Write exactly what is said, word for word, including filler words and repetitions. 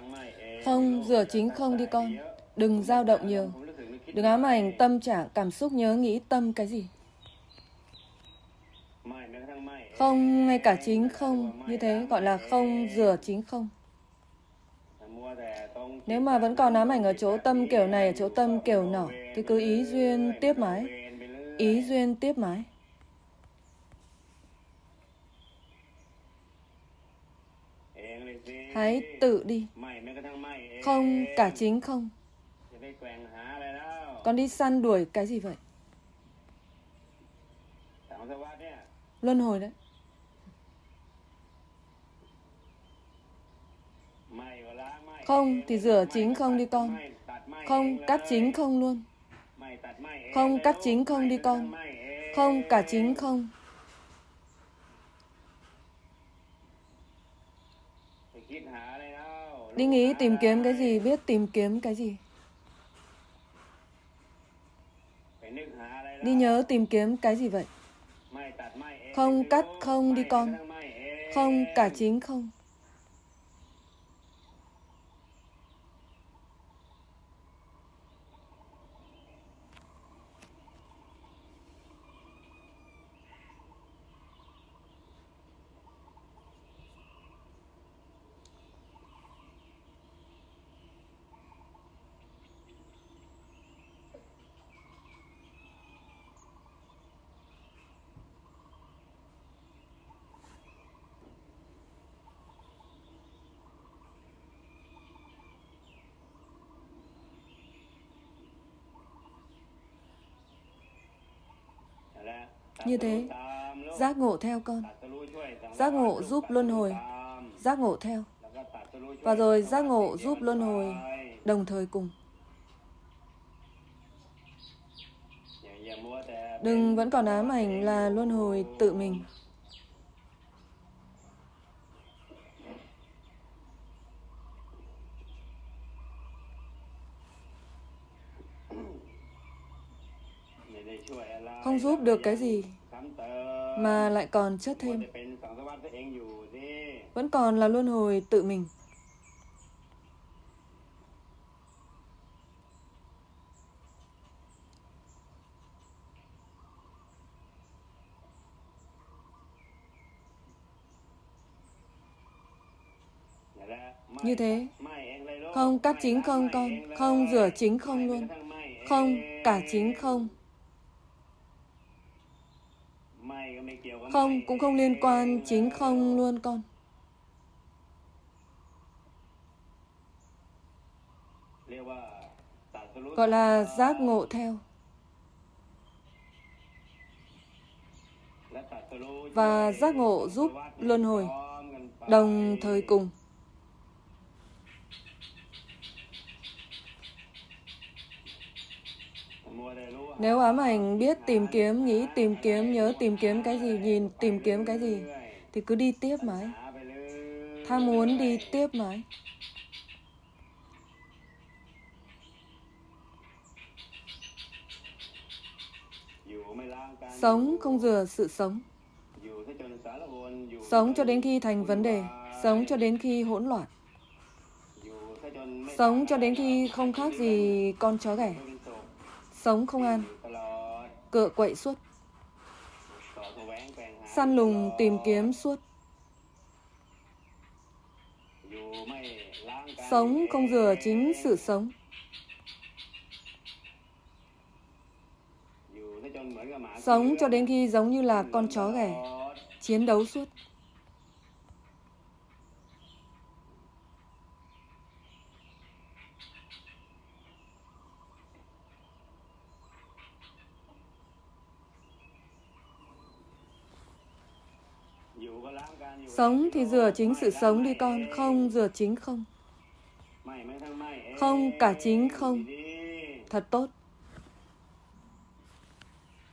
Không rửa chính không đi con. Đừng dao động nhiều. Đừng ám ảnh tâm trạng, cảm xúc, nhớ nghĩ tâm cái gì. Không, ngay cả chính không. Như thế gọi là không rửa chính không. Nếu mà vẫn còn ám ảnh ở chỗ tâm kiểu này, ở chỗ tâm kiểu nọ, thì cứ ý duyên tiếp mãi. Ý duyên tiếp mãi. Hãy tự đi. Không, cả chính không. Con đi săn đuổi cái gì vậy? Luân hồi đấy. Không thì rửa chính không đi con. Không, cắt chính không luôn. Không, cắt chính không đi con. Không, cả chính không. Đi nghĩ tìm kiếm cái gì, biết tìm kiếm cái gì. Đi nhớ tìm kiếm cái gì vậy? Không cắt không đi con. Không, cả chính không. Như thế, giác ngộ theo con. Giác ngộ giúp luân hồi. Giác ngộ theo. Và rồi giác ngộ giúp luân hồi đồng thời cùng. Đừng vẫn còn ám ảnh là luân hồi tự mình. Không giúp được cái gì mà lại còn chất thêm. Vẫn còn là luân hồi tự mình. Như thế, không cắt chính không con. Không rửa chính không luôn. Không, cả chính không. Không, cũng không liên quan chính không luôn con. Gọi là giác ngộ theo. Và giác ngộ giúp luân hồi đồng thời cùng. Nếu ám ảnh biết tìm kiếm, nghĩ tìm kiếm, nhớ tìm kiếm cái gì, nhìn tìm kiếm cái gì, thì cứ đi tiếp mãi. Tham muốn đi tiếp mãi. Sống không rửa sự sống. Sống cho đến khi thành vấn đề. Sống cho đến khi hỗn loạn. Sống cho đến khi không khác gì con chó ghẻ. Sống không an. Cựa quậy suốt. Săn lùng tìm kiếm suốt. Sống không rửa chính sự sống. Sống cho đến khi giống như là con chó ghẻ, chiến đấu suốt. Sống thì rửa chính sự sống đi con. Không rửa chính không. Không cả chính không. Thật tốt.